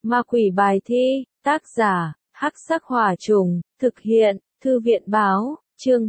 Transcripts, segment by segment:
Ma quỷ bài thi, tác giả, Hắc Sắc Hỏa Trùng, thực hiện, Thư viện báo, chương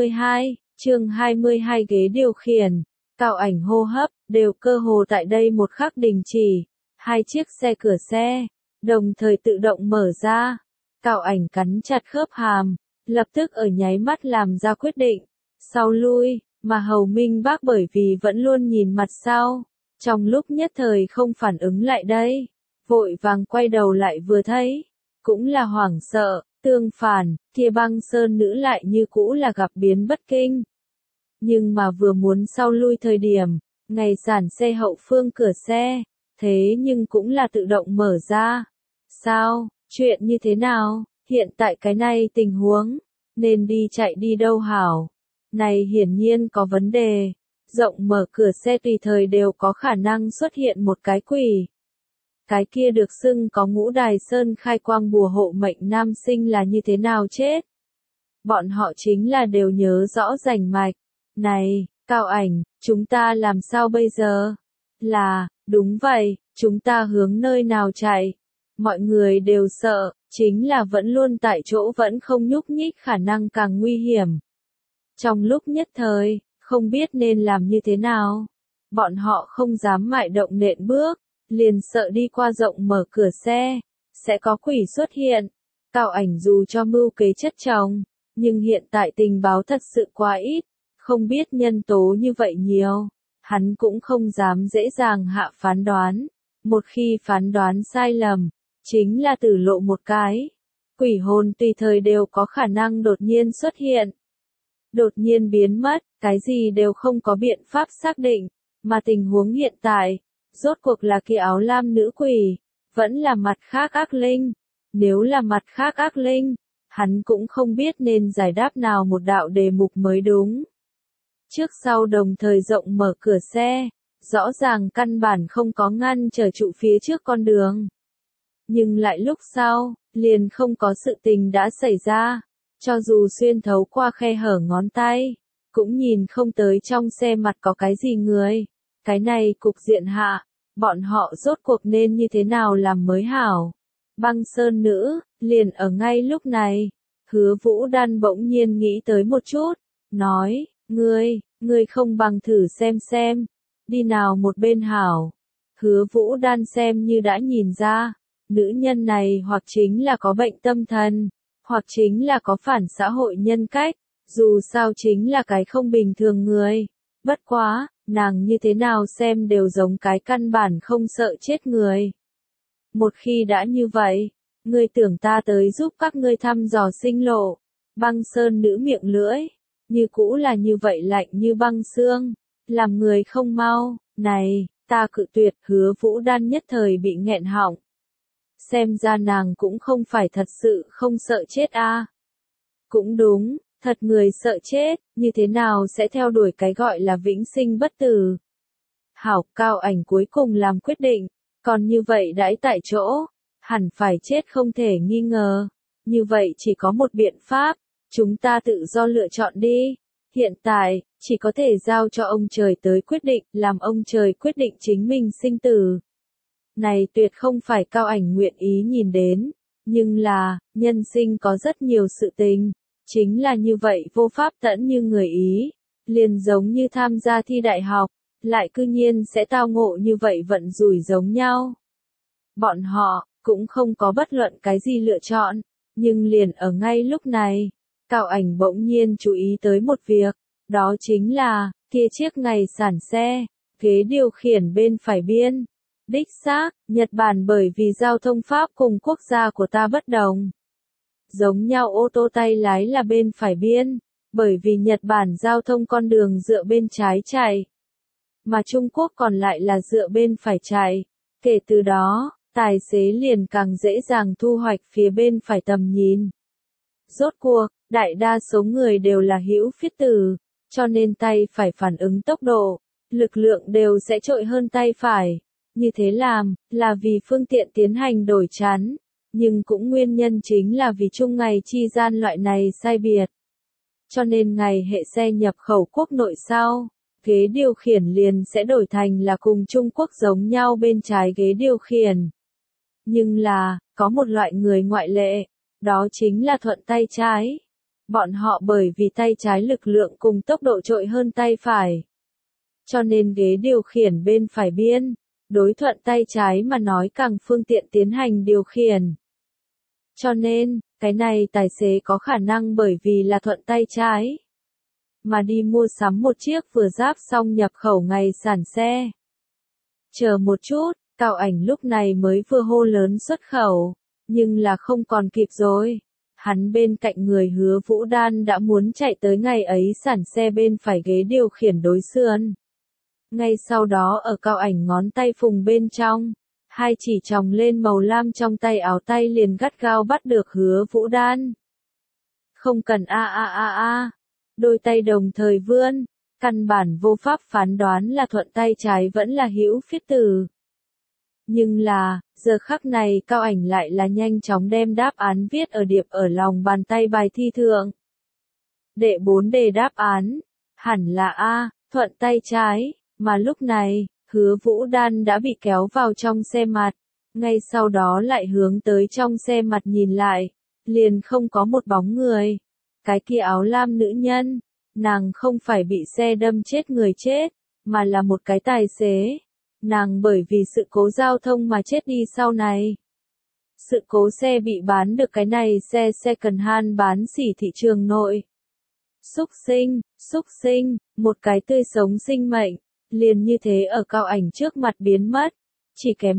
22, ghế điều khiển, Cao Ảnh hô hấp, đều cơ hồ tại đây một khắc đình chỉ, hai chiếc xe cửa xe, đồng thời tự động mở ra, Cao Ảnh cắn chặt khớp hàm, lập tức ở nháy mắt làm ra quyết định, sau lui, mà Hầu Minh Bác bởi vì vẫn luôn nhìn mặt sau, trong lúc nhất thời không phản ứng lại đây, vội vàng quay đầu lại vừa thấy, cũng là hoảng sợ, tương phản, kia Băng Sơn nữ lại như cũ là gặp biến bất kinh. Nhưng mà vừa muốn sau lui thời điểm, ngày sản xe hậu phương cửa xe, thế nhưng cũng là tự động mở ra. Sao, chuyện như thế nào, hiện tại cái này tình huống, nên đi chạy đi đâu hảo? Này hiển nhiên có vấn đề, rộng mở cửa xe tùy thời đều có khả năng xuất hiện một cái quỷ. Cái kia được xưng có Ngũ Đài Sơn khai quang bùa hộ mệnh nam sinh là như thế nào chết? Bọn họ chính là đều nhớ rõ rành mạch. Này, Cao Ảnh, chúng ta làm sao bây giờ? Là, đúng vậy, chúng ta hướng nơi nào chạy? Mọi người đều sợ, chính là vẫn luôn tại chỗ vẫn không nhúc nhích khả năng càng nguy hiểm. Trong lúc nhất thời, không biết nên làm như thế nào. Bọn họ không dám mại động nện bước, liền sợ đi qua rộng mở cửa xe, sẽ có quỷ xuất hiện. Cao Ảnh dù cho mưu kế chất chồng, nhưng hiện tại tình báo thật sự quá ít, không biết nhân tố như vậy nhiều, hắn cũng không dám dễ dàng hạ phán đoán. Một khi phán đoán sai lầm, chính là tử lộ một cái. Quỷ hồn tùy thời đều có khả năng đột nhiên xuất hiện. Đột nhiên biến mất, cái gì đều không có biện pháp xác định, mà tình huống hiện tại, rốt cuộc là kia áo lam nữ quỷ, vẫn là mặt khác ác linh. Nếu là mặt khác ác linh, hắn cũng không biết nên giải đáp nào một đạo đề mục mới đúng. Trước sau đồng thời rộng mở cửa xe, rõ ràng căn bản không có ngăn trở trụ phía trước con đường. Nhưng lại lúc sau, liền không có sự tình đã xảy ra, cho dù xuyên thấu qua khe hở ngón tay, cũng nhìn không tới trong xe mặt có cái gì người. Cái này cục diện hạ, bọn họ rốt cuộc nên như thế nào làm mới hảo. Băng Sơn nữ, liền ở ngay lúc này, Hứa Vũ Đan bỗng nhiên nghĩ tới một chút, nói, ngươi không bằng thử xem, đi nào một bên hảo. Hứa Vũ Đan xem như đã nhìn ra, nữ nhân này hoặc chính là có bệnh tâm thần, hoặc chính là có phản xã hội nhân cách, dù sao chính là cái không bình thường người. Bất quá, nàng như thế nào xem đều giống cái căn bản không sợ chết người. Một khi đã như vậy, ngươi tưởng ta tới giúp các ngươi thăm dò sinh lộ. Băng Sơn nữ miệng lưỡi, như cũ là như vậy lạnh như băng xương, làm người không mau. Này, ta cự tuyệt. Hứa Vũ Đan nhất thời bị nghẹn họng. Xem ra nàng cũng không phải thật sự không sợ chết a. Cũng đúng, thật người sợ chết, như thế nào sẽ theo đuổi cái gọi là vĩnh sinh bất tử. Hảo, Cao Ảnh cuối cùng làm quyết định, còn như vậy đãi tại chỗ, hẳn phải chết không thể nghi ngờ. Như vậy chỉ có một biện pháp, chúng ta tự do lựa chọn đi. Hiện tại, chỉ có thể giao cho ông trời tới quyết định, làm ông trời quyết định chính mình sinh tử. Này tuyệt không phải Cao Ảnh nguyện ý nhìn đến, nhưng là, nhân sinh có rất nhiều sự tình, chính là như vậy vô pháp tẫn như người ý, liền giống như tham gia thi đại học, lại cư nhiên sẽ tao ngộ như vậy vận rủi giống nhau. Bọn họ, cũng không có bất luận cái gì lựa chọn, nhưng liền ở ngay lúc này, Cao Ảnh bỗng nhiên chú ý tới một việc, đó chính là, kia chiếc ngày sản xe, ghế điều khiển bên phải biên. Đích xác, Nhật Bản bởi vì giao thông pháp cùng quốc gia của ta bất đồng. Giống nhau ô tô tay lái là bên phải biên, bởi vì Nhật Bản giao thông con đường dựa bên trái chạy, mà Trung Quốc còn lại là dựa bên phải chạy. Kể từ đó, tài xế liền càng dễ dàng thu hoạch phía bên phải tầm nhìn. Rốt cuộc, đại đa số người đều là hữu phiết tử, cho nên tay phải phản ứng tốc độ, lực lượng đều sẽ trội hơn tay phải. Như thế làm, là vì phương tiện tiến hành đổi chắn, nhưng cũng nguyên nhân chính là vì chung ngày chi gian loại này sai biệt. Cho nên ngày hệ xe nhập khẩu quốc nội sau, ghế điều khiển liền sẽ đổi thành là cùng Trung Quốc giống nhau bên trái ghế điều khiển. Nhưng là, có một loại người ngoại lệ, đó chính là thuận tay trái. Bọn họ bởi vì tay trái lực lượng cùng tốc độ trội hơn tay phải. Cho nên ghế điều khiển bên phải biên, đối thuận tay trái mà nói càng phương tiện tiến hành điều khiển. Cho nên, cái này tài xế có khả năng bởi vì là thuận tay trái, mà đi mua sắm một chiếc vừa ráp xong nhập khẩu ngày sản xe. Chờ một chút, Cao Ảnh lúc này mới vừa hô lớn xuất khẩu, nhưng là không còn kịp rồi. Hắn bên cạnh người Hứa Vũ Đan đã muốn chạy tới ngày ấy sản xe bên phải ghế điều khiển đối sườn. Ngay sau đó ở Cao Ảnh ngón tay phùng bên trong, hai chỉ chòng lên màu lam trong tay áo tay liền gắt gao bắt được Hứa Vũ Đan. Không cần đôi tay đồng thời vươn, căn bản vô pháp phán đoán là thuận tay trái vẫn là hữu phiết tử. Nhưng là, giờ khắc này Cao Ảnh lại là nhanh chóng đem đáp án viết ở điệp ở lòng bàn tay bài thi thượng. Đệ 4 đề đáp án, hẳn là A, thuận tay trái, mà lúc này, Hứa Vũ Đan đã bị kéo vào trong xe mặt, ngay sau đó lại hướng tới trong xe mặt nhìn lại, liền không có một bóng người. Cái kia áo lam nữ nhân, nàng không phải bị xe đâm chết người chết, mà là một cái tài xế. Nàng bởi vì sự cố giao thông mà chết đi sau này. Sự cố xe bị bán được cái này xe second hand bán xỉ thị trường nội. Xúc sinh, một cái tươi sống sinh mệnh, liền như thế ở Cao Ảnh trước mặt biến mất. Chỉ kém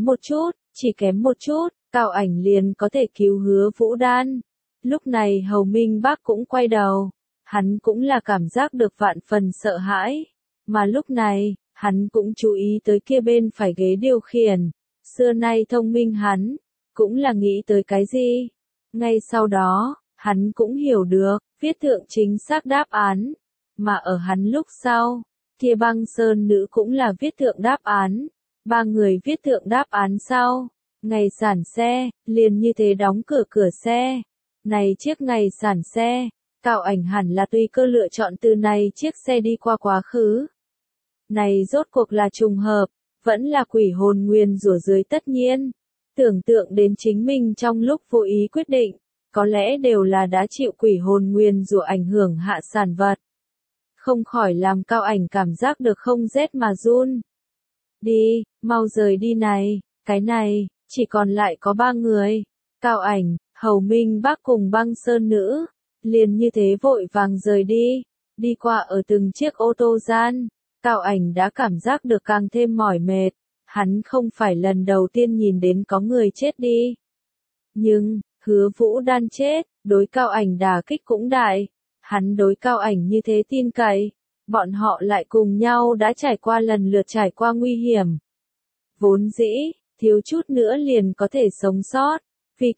một chút, Cao Ảnh liền có thể cứu Hứa Vũ Đan. Lúc này Hầu Minh Bác cũng quay đầu, hắn cũng là cảm giác được vạn phần sợ hãi, mà lúc này, hắn cũng chú ý tới kia bên phải ghế điều khiển, xưa nay thông minh hắn, cũng là nghĩ tới cái gì. Ngay sau đó, hắn cũng hiểu được, viết thượng chính xác đáp án, mà ở hắn lúc sau, kia Băng Sơn nữ cũng là viết thượng đáp án, ba người viết thượng đáp án sau, ngày sản xe, liền như thế đóng cửa xe. Này chiếc ngày sản xe, Cao Ảnh hẳn là tùy cơ lựa chọn từ này chiếc xe đi qua quá khứ. Này rốt cuộc là trùng hợp, vẫn là quỷ hồn nguyền rủa dưới tất nhiên. Tưởng tượng đến chính mình trong lúc vô ý quyết định, có lẽ đều là đã chịu quỷ hồn nguyền rủa ảnh hưởng hạ sản vật. Không khỏi làm Cao Ảnh cảm giác được không rét mà run. Đi, mau rời đi này, cái này, chỉ còn lại có 3 người. Cao Ảnh, Hầu Minh Bác cùng Băng Sơn nữ, liền như thế vội vàng rời đi, đi qua ở từng chiếc ô tô gian. Cao Ảnh đã cảm giác được càng thêm mỏi mệt, hắn không phải lần đầu tiên nhìn đến có người chết đi. Nhưng, Hứa Vũ Đan chết, đối Cao Ảnh đả kích cũng đại, hắn đối Cao Ảnh như thế tin cậy, bọn họ lại cùng nhau đã trải qua lần lượt trải qua nguy hiểm. Vốn dĩ, thiếu chút nữa liền có thể sống sót, vì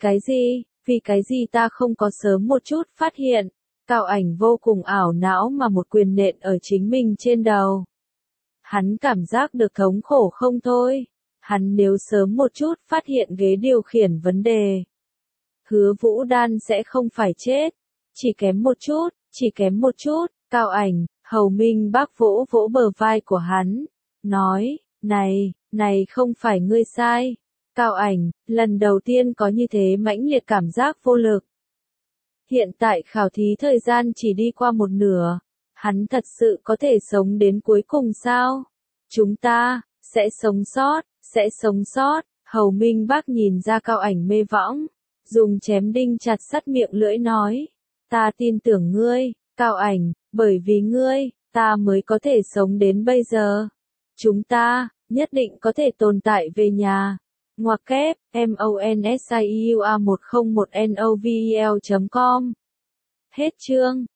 cái gì ta không có sớm một chút phát hiện. Cao Ảnh vô cùng ảo não mà một quyền nện ở chính mình trên đầu. Hắn cảm giác được thống khổ không thôi. Hắn nếu sớm một chút phát hiện ghế điều khiển vấn đề, Hứa Vũ Đan sẽ không phải chết. Chỉ kém một chút, Cao Ảnh, Hầu Minh Bác vỗ vỗ bờ vai của hắn, nói, này không phải ngươi sai. Cao Ảnh, lần đầu tiên có như thế mãnh liệt cảm giác vô lực. Hiện tại khảo thí thời gian chỉ đi qua một nửa, hắn thật sự có thể sống đến cuối cùng sao? Chúng ta, sẽ sống sót, Hầu Minh Bác nhìn ra Cao Ảnh mê võng, dùng chém đinh chặt sắt miệng lưỡi nói, ta tin tưởng ngươi, Cao Ảnh, bởi vì ngươi, ta mới có thể sống đến bây giờ. Chúng ta, nhất định có thể tồn tại về nhà. Ngoặc kép, MONSIUA101NOVEL.com. Hết chương.